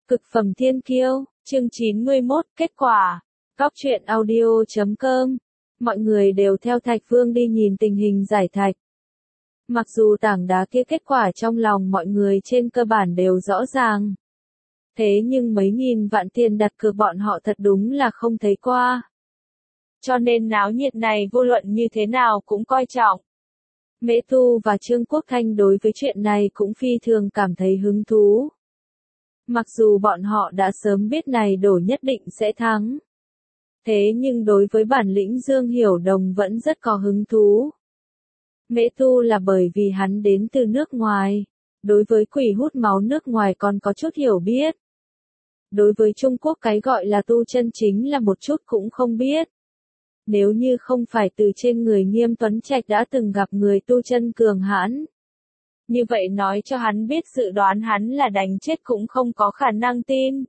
Cực phẩm thiên kiêu, chương 91, kết quả. Góc truyện audio.com. Mọi người đều theo Thạch Vương đi nhìn tình hình giải thạch. Mặc dù tảng đá kia kết quả trong lòng mọi người trên cơ bản đều rõ ràng. Thế nhưng mấy nghìn vạn tiền đặt cược bọn họ thật đúng là không thấy qua. Cho nên náo nhiệt này vô luận như thế nào cũng coi trọng. Mễ Tu và Trương Quốc Thanh đối với chuyện này cũng phi thường cảm thấy hứng thú. Mặc dù bọn họ đã sớm biết này đổ nhất định sẽ thắng. Thế nhưng đối với bản lĩnh Dương Hiểu Đồng vẫn rất có hứng thú. Mễ Tu là bởi vì hắn đến từ nước ngoài. Đối với quỷ hút máu nước ngoài còn có chút hiểu biết. Đối với Trung Quốc cái gọi là tu chân chính là một chút cũng không biết. Nếu như không phải từ trên người Nghiêm Tuấn Trạch đã từng gặp người tu chân cường hãn. Như vậy nói cho hắn biết dự đoán hắn là đánh chết cũng không có khả năng tin.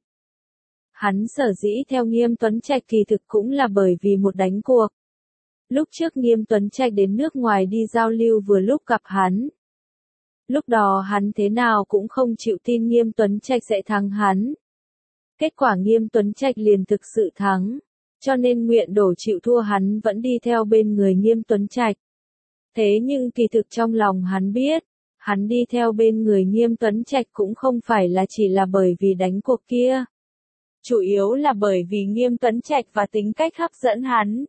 Hắn sở dĩ theo Nghiêm Tuấn Trạch kỳ thực cũng là bởi vì một đánh cuộc. Lúc trước Nghiêm Tuấn Trạch đến nước ngoài đi giao lưu vừa lúc gặp hắn. Lúc đó hắn thế nào cũng không chịu tin Nghiêm Tuấn Trạch sẽ thắng hắn. Kết quả Nghiêm Tuấn Trạch liền thực sự thắng. Cho nên nguyện đổ chịu thua hắn vẫn đi theo bên người Nghiêm Tuấn Trạch. Thế nhưng kỳ thực trong lòng hắn biết, hắn đi theo bên người Nghiêm Tuấn Trạch cũng không phải là chỉ là bởi vì đánh cuộc kia. Chủ yếu là bởi vì Nghiêm Tuấn Trạch và tính cách hấp dẫn hắn.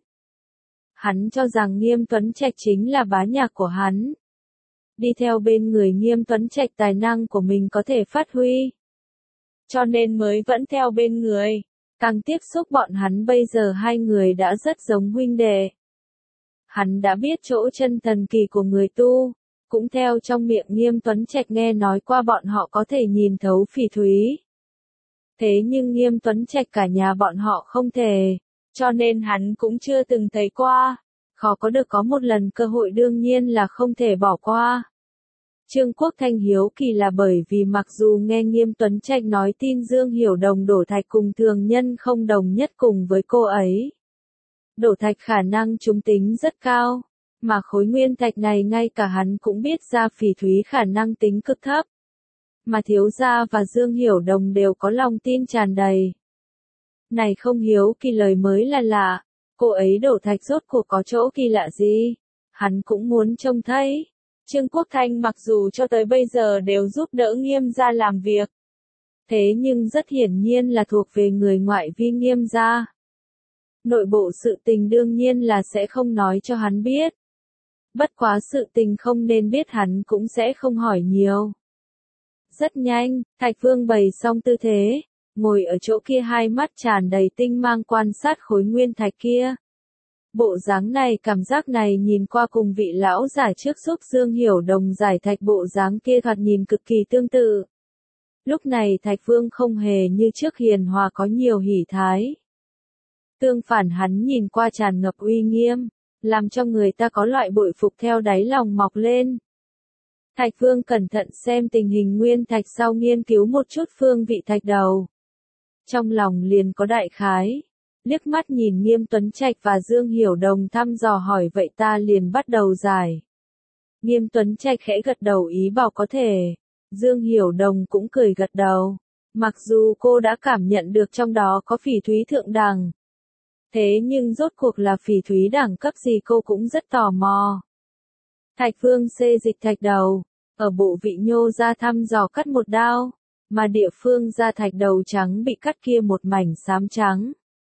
Hắn cho rằng Nghiêm Tuấn Trạch chính là bá nhạc của hắn. Đi theo bên người Nghiêm Tuấn Trạch tài năng của mình có thể phát huy. Cho nên mới vẫn theo bên người. Càng tiếp xúc bọn hắn bây giờ hai người đã rất giống huynh đệ. Hắn đã biết chỗ chân thần kỳ của người tu, cũng theo trong miệng Nghiêm Tuấn Trạch nghe nói qua bọn họ có thể nhìn thấu phỉ thúy. Thế nhưng Nghiêm Tuấn Trạch cả nhà bọn họ không thể, cho nên hắn cũng chưa từng thấy qua. Khó có được có một lần cơ hội đương nhiên là không thể bỏ qua. Trương Quốc Thanh hiếu kỳ là bởi vì mặc dù nghe Nghiêm Tuấn Trạch nói tin Dương Hiểu Đồng đổ thạch cùng thường nhân không đồng nhất cùng với cô ấy. Đổ thạch khả năng trúng tính rất cao, mà khối nguyên thạch này ngay cả hắn cũng biết ra phỉ thúy khả năng tính cực thấp. Mà thiếu gia và Dương Hiểu Đồng đều có lòng tin tràn đầy. Này không hiếu kỳ lời mới là lạ, cô ấy đổ thạch rốt cuộc có chỗ kỳ lạ gì, hắn cũng muốn trông thấy. Trương Quốc Thanh mặc dù cho tới bây giờ đều giúp đỡ Nghiêm gia làm việc. Thế nhưng rất hiển nhiên là thuộc về người ngoại vi Nghiêm gia. Nội bộ sự tình đương nhiên là sẽ không nói cho hắn biết. Bất quá sự tình không nên biết hắn cũng sẽ không hỏi nhiều. Rất nhanh, Thạch Vương bày xong tư thế, ngồi ở chỗ kia hai mắt tràn đầy tinh mang quan sát khối nguyên thạch kia. Bộ dáng này cảm giác này nhìn qua cùng vị lão giả trước giúp Dương Hiểu Đồng giải thạch bộ dáng kia thoạt nhìn cực kỳ tương tự. Lúc này Thạch Vương không hề như trước hiền hòa có nhiều hỉ thái. Tương phản hắn nhìn qua tràn ngập uy nghiêm, làm cho người ta có loại bội phục theo đáy lòng mọc lên. Thạch Vương cẩn thận xem tình hình nguyên thạch sau nghiên cứu một chút phương vị thạch đầu. Trong lòng liền có đại khái. Liếc mắt nhìn Nghiêm Tuấn Trạch và Dương Hiểu Đồng thăm dò hỏi vậy ta liền bắt đầu giải. Nghiêm Tuấn Trạch khẽ gật đầu ý bảo có thể. Dương Hiểu Đồng cũng cười gật đầu. Mặc dù cô đã cảm nhận được trong đó có phỉ thúy thượng đẳng. Thế nhưng rốt cuộc là phỉ thúy đẳng cấp gì cô cũng rất tò mò. Thạch Vương xê dịch thạch đầu. Ở bộ vị nhô ra thăm dò cắt một đao. Mà địa phương ra thạch đầu trắng bị cắt kia một mảnh xám trắng.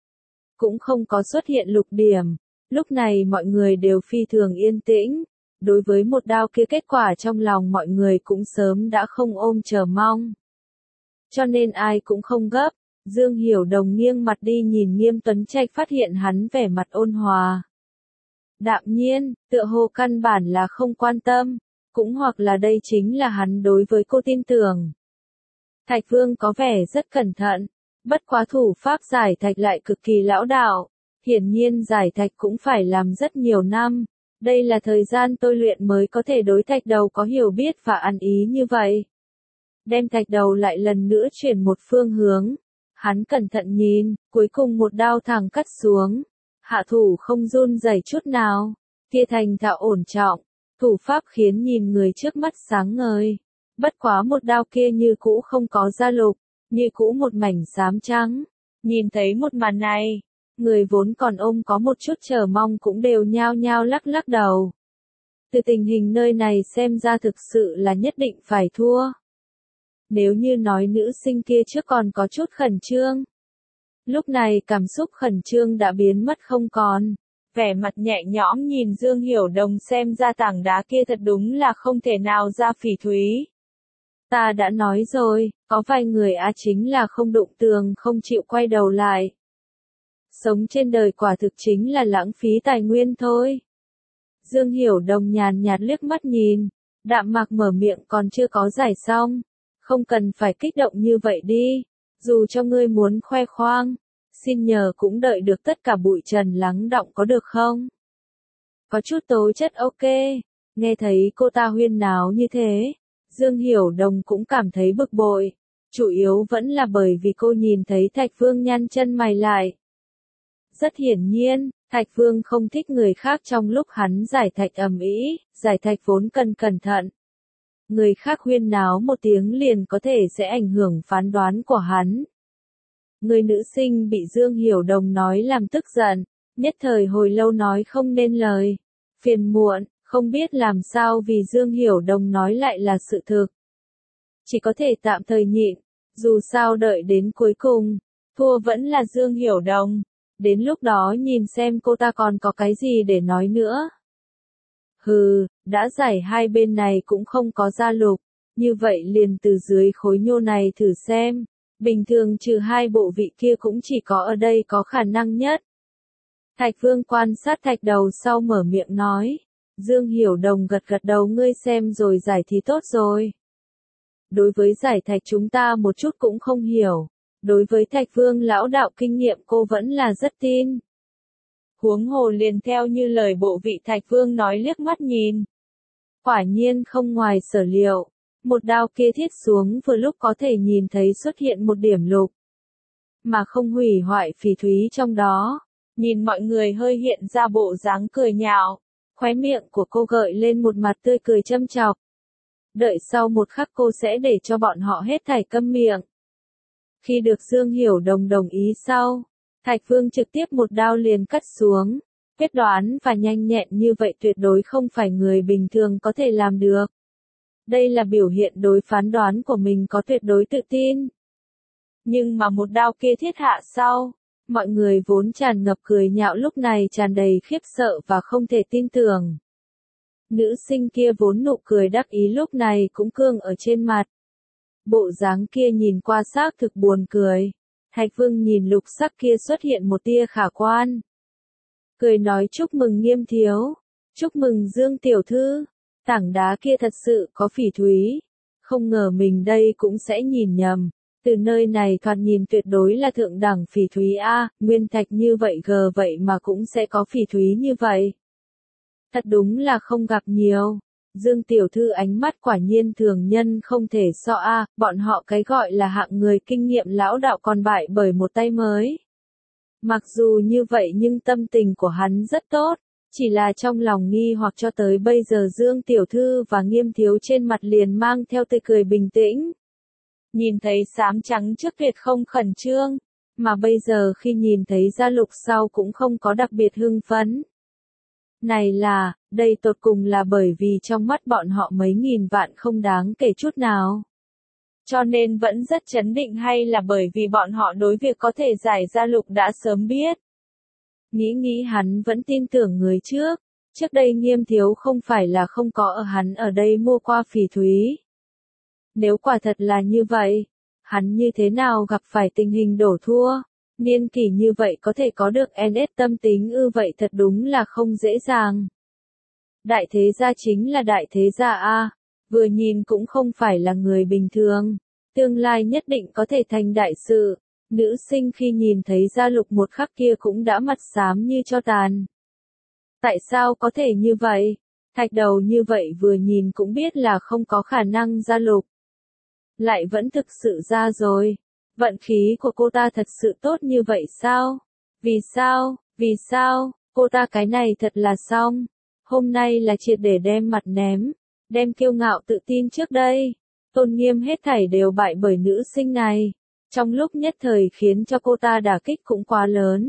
Cũng không có xuất hiện lục điểm. Lúc này mọi người đều phi thường yên tĩnh. Đối với một đao kia kết quả trong lòng mọi người cũng sớm đã không ôm chờ mong. Cho nên ai cũng không gấp. Dương Hiểu Đồng nghiêng mặt đi nhìn Nghiêm Tuấn Trạch phát hiện hắn vẻ mặt ôn hòa. Đạm nhiên, tựa hồ căn bản là không quan tâm. Cũng hoặc là đây chính là hắn đối với cô tin tưởng. Thạch Vương có vẻ rất cẩn thận. Bất quá thủ pháp giải thạch lại cực kỳ lão đạo, hiển nhiên giải thạch cũng phải làm rất nhiều năm, đây là thời gian tôi luyện mới có thể đối thạch đầu có hiểu biết và ăn ý như vậy. Đem thạch đầu lại lần nữa chuyển một phương hướng, hắn cẩn thận nhìn, cuối cùng một đao thẳng cắt xuống, hạ thủ không run rẩy chút nào, kia thành thạo ổn trọng, thủ pháp khiến nhìn người trước mắt sáng ngời, bất quá một đao kia như cũ không có gia lục. như cũ một mảnh xám trắng. Nhìn thấy một màn này, người vốn còn ôm có một chút chờ mong cũng đều nhao nhao lắc lắc đầu. Từ tình hình nơi này xem ra thực sự là nhất định phải thua. Nếu như nói nữ sinh kia trước còn có chút khẩn trương, lúc này cảm xúc khẩn trương đã biến mất không còn. Vẻ mặt nhẹ nhõm nhìn Dương Hiểu Đồng xem ra tảng đá kia thật đúng là không thể nào ra phỉ thúy. Ta đã nói rồi, có vài người chính là không đụng tường không chịu quay đầu lại. Sống trên đời quả thực chính là lãng phí tài nguyên thôi. Dương Hiểu Đồng nhàn nhạt liếc mắt nhìn, đạm mạc mở miệng còn chưa có giải xong. Không cần phải kích động như vậy đi, dù cho ngươi muốn khoe khoang, xin nhờ cũng đợi được tất cả bụi trần lắng đọng có được không? Có chút tố chất ok, nghe thấy cô ta huyên náo như thế, Dương Hiểu Đồng cũng cảm thấy bực bội, chủ yếu vẫn là bởi vì cô nhìn thấy Thạch Vương nhăn chân mày lại. Rất hiển nhiên, Thạch Vương không thích người khác trong lúc hắn giải thạch ầm ĩ, giải thạch vốn cần cẩn thận. Người khác huyên náo một tiếng liền có thể sẽ ảnh hưởng phán đoán của hắn. Người nữ sinh bị Dương Hiểu Đồng nói làm tức giận, nhất thời hồi lâu nói không nên lời. Phiền muộn, không biết làm sao vì Dương Hiểu Đồng nói lại là sự thực. Chỉ có thể tạm thời nhịn, dù sao đợi đến cuối cùng, thua vẫn là Dương Hiểu Đồng. Đến lúc đó nhìn xem cô ta còn có cái gì để nói nữa. Hừ, đã giải hai bên này cũng không có gia lục, như vậy liền từ dưới khối nhô này thử xem. Bình thường trừ hai bộ vị kia cũng chỉ có ở đây có khả năng nhất. Thạch Vương quan sát thạch đầu sau mở miệng nói. Dương Hiểu Đồng gật gật đầu, ngươi xem rồi giải thì tốt rồi. Đối với giải thạch chúng ta một chút cũng không hiểu. Đối với Thạch Vương lão đạo kinh nghiệm cô vẫn là rất tin. Huống hồ liền theo như lời bộ vị Thạch Vương nói liếc mắt nhìn. Quả nhiên không ngoài sở liệu. Một đao kia thiết xuống vừa lúc có thể nhìn thấy xuất hiện một điểm lục. Mà không hủy hoại phỉ thúy trong đó. Nhìn mọi người hơi hiện ra bộ dáng cười nhạo. Khóe miệng của cô gợi lên một mặt tươi cười châm chọc. Đợi sau một khắc cô sẽ để cho bọn họ hết thảy câm miệng. Khi được Dương Hiểu Đồng đồng ý sau, Thạch Vương trực tiếp một đao liền cắt xuống. Quyết đoán và nhanh nhẹn như vậy tuyệt đối không phải người bình thường có thể làm được. Đây là biểu hiện đối phán đoán của mình có tuyệt đối tự tin. Nhưng mà một đao kia thiết hạ sau, mọi người vốn tràn ngập cười nhạo lúc này tràn đầy khiếp sợ và không thể tin tưởng. Nữ sinh kia vốn nụ cười đắc ý lúc này cũng cương ở trên mặt. Bộ dáng kia nhìn qua xác thực buồn cười. Thạch Vương nhìn lục sắc kia xuất hiện một tia khả quan. Cười nói chúc mừng Nghiêm thiếu, chúc mừng Dương tiểu thư, tảng đá kia thật sự có phỉ thúy. Không ngờ mình đây cũng sẽ nhìn nhầm, từ nơi này thoạt nhìn tuyệt đối là thượng đẳng phỉ thúy a, nguyên thạch như vậy gờ vậy mà cũng sẽ có phỉ thúy như vậy. Thật đúng là không gặp nhiều. Dương tiểu thư ánh mắt quả nhiên thường nhân không thể so a, bọn họ cái gọi là hạng người kinh nghiệm lão đạo còn bại bởi một tay mới. Mặc dù như vậy nhưng tâm tình của hắn rất tốt, chỉ là trong lòng nghi hoặc cho tới bây giờ Dương tiểu thư và Nghiêm thiếu trên mặt liền mang theo tươi cười bình tĩnh. Nhìn thấy xám trắng trước tuyệt không khẩn trương, mà bây giờ khi nhìn thấy gia lục sau cũng không có đặc biệt hưng phấn. Này là, đây tột cùng là bởi vì trong mắt bọn họ mấy nghìn vạn không đáng kể chút nào. Cho nên vẫn rất chấn định hay là bởi vì bọn họ đối việc có thể giải gia lục đã sớm biết. Nghĩ hắn vẫn tin tưởng người trước. Trước đây Nghiêm thiếu không phải là không có ở hắn ở đây mua qua phỉ thúy. Nếu quả thật là như vậy, hắn như thế nào gặp phải tình hình đổ thua. Niên kỷ như vậy có thể có được NS tâm tính vậy thật đúng là không dễ dàng. Đại thế gia chính là đại thế gia a, vừa nhìn cũng không phải là người bình thường, tương lai nhất định có thể thành đại sự. Nữ sinh khi nhìn thấy gia lục một khắc kia cũng đã mặt xám như tro tàn. Tại sao có thể như vậy? Thạch đầu như vậy vừa nhìn cũng biết là không có khả năng gia lục. Lại vẫn thực sự ra rồi. Vận khí của cô ta thật sự tốt như vậy sao? Vì sao, cô ta cái này thật là xong. Hôm nay là triệt để đem mặt ném, đem kiêu ngạo tự tin trước đây. Tôn nghiêm hết thảy đều bại bởi nữ sinh này. Trong lúc nhất thời khiến cho cô ta đả kích cũng quá lớn.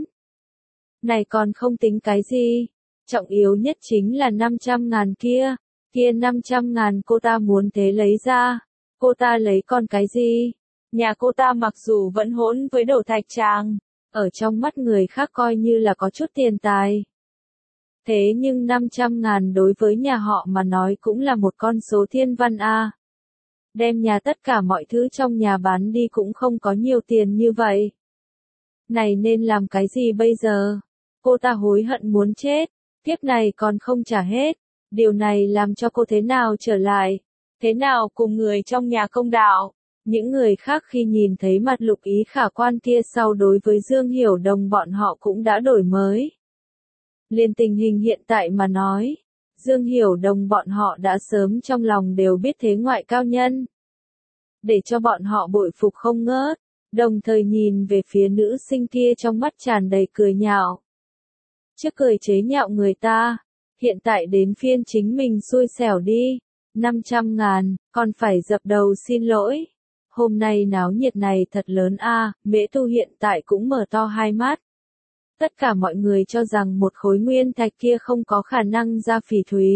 Này còn không tính cái gì, trọng yếu nhất chính là 500.000 kia, 500.000 cô ta muốn thế lấy ra, cô ta lấy còn cái gì? Nhà cô ta mặc dù vẫn hỗn với Đổ Thạch Tràng, ở trong mắt người khác coi như là có chút tiền tài. Thế nhưng 500.000 đối với nhà họ mà nói cũng là một con số thiên văn a. Đem nhà tất cả mọi thứ trong nhà bán đi cũng không có nhiều tiền như vậy. Này nên làm cái gì bây giờ? Cô ta hối hận muốn chết, kiếp này còn không trả hết. Điều này làm cho cô thế nào trở lại? Thế nào cùng người trong nhà công đạo? Những người khác khi nhìn thấy mặt Lục Ý khả quan kia sau đối với Dương Hiểu Đồng bọn họ cũng đã đổi mới. Liên tình hình hiện tại mà nói, Dương Hiểu Đồng bọn họ đã sớm trong lòng đều biết thế ngoại cao nhân. Để cho bọn họ bội phục không ngớt, đồng thời nhìn về phía nữ sinh kia trong mắt tràn đầy cười nhạo. Trước cười chế nhạo người ta, hiện tại đến phiên chính mình xui xẻo đi, 500.000, còn phải dập đầu xin lỗi. Hôm nay náo nhiệt này thật lớn a, Mễ Tu hiện tại cũng mở to hai mắt. Tất cả mọi người cho rằng một khối nguyên thạch kia không có khả năng ra phỉ thúy.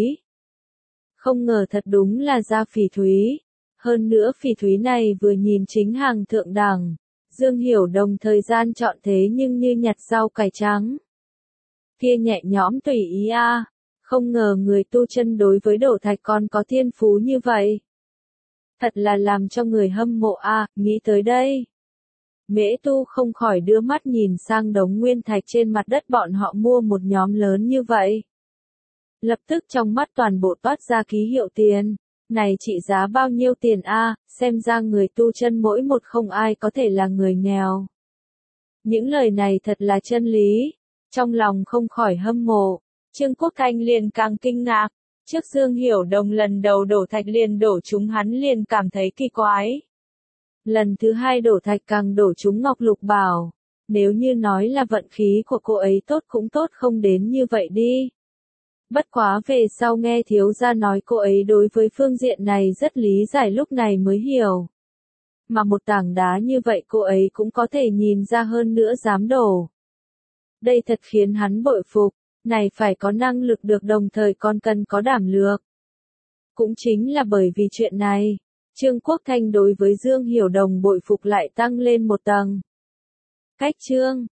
Không ngờ thật đúng là ra phỉ thúy. Hơn nữa phỉ thúy này vừa nhìn chính hàng thượng đẳng. Dương Hiểu Đồng thời gian chọn thế nhưng như nhặt rau cải trắng. Kia nhẹ nhõm tùy ý a, không ngờ người tu chân đối với Đổ Thạch còn có thiên phú như vậy. Thật là làm cho người hâm mộ a, nghĩ tới đây. Mễ Tu không khỏi đưa mắt nhìn sang đống nguyên thạch trên mặt đất bọn họ mua một nhóm lớn như vậy. Lập tức trong mắt toàn bộ toát ra ký hiệu tiền. Này trị giá bao nhiêu tiền a? Xem ra người tu chân mỗi một không ai có thể là người nghèo. Những lời này thật là chân lý. Trong lòng không khỏi hâm mộ. Trương Quốc Thanh liền càng kinh ngạc. Trước Dương Hiểu Đồng lần đầu đổ thạch liền đổ chúng hắn liền cảm thấy kỳ quái. Lần thứ hai đổ thạch càng đổ chúng Ngọc Lục Bảo. Nếu như nói là vận khí của cô ấy tốt cũng tốt không đến như vậy đi. Bất quá về sau nghe thiếu gia nói cô ấy đối với phương diện này rất lý giải lúc này mới hiểu. Mà một tảng đá như vậy cô ấy cũng có thể nhìn ra hơn nữa dám đổ. Đây thật khiến hắn bội phục, này phải có năng lực được đồng thời còn cần có đảm lược. Cũng chính là bởi vì chuyện này, Trương Quốc Thanh đối với Dương Hiểu Đồng bội phục lại tăng lên một tầng. Cách chương